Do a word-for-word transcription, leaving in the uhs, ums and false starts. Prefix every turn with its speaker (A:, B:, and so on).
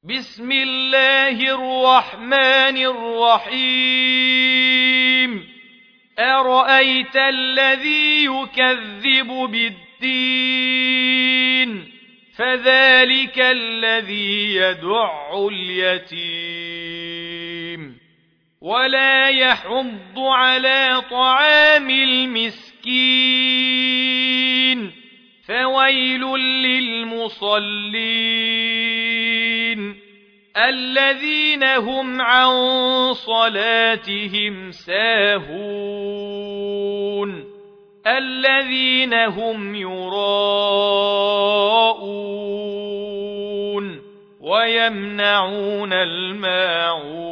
A: بسم الله الرحمن الرحيم أرأيت الذي يكذب بالدين فذلك الذي يدع اليتيم ولا يحض على طعام المسكين فويل للمصلين الذين هم عن صلاتهم ساهون الذين هم يراءون ويمنعون الماعون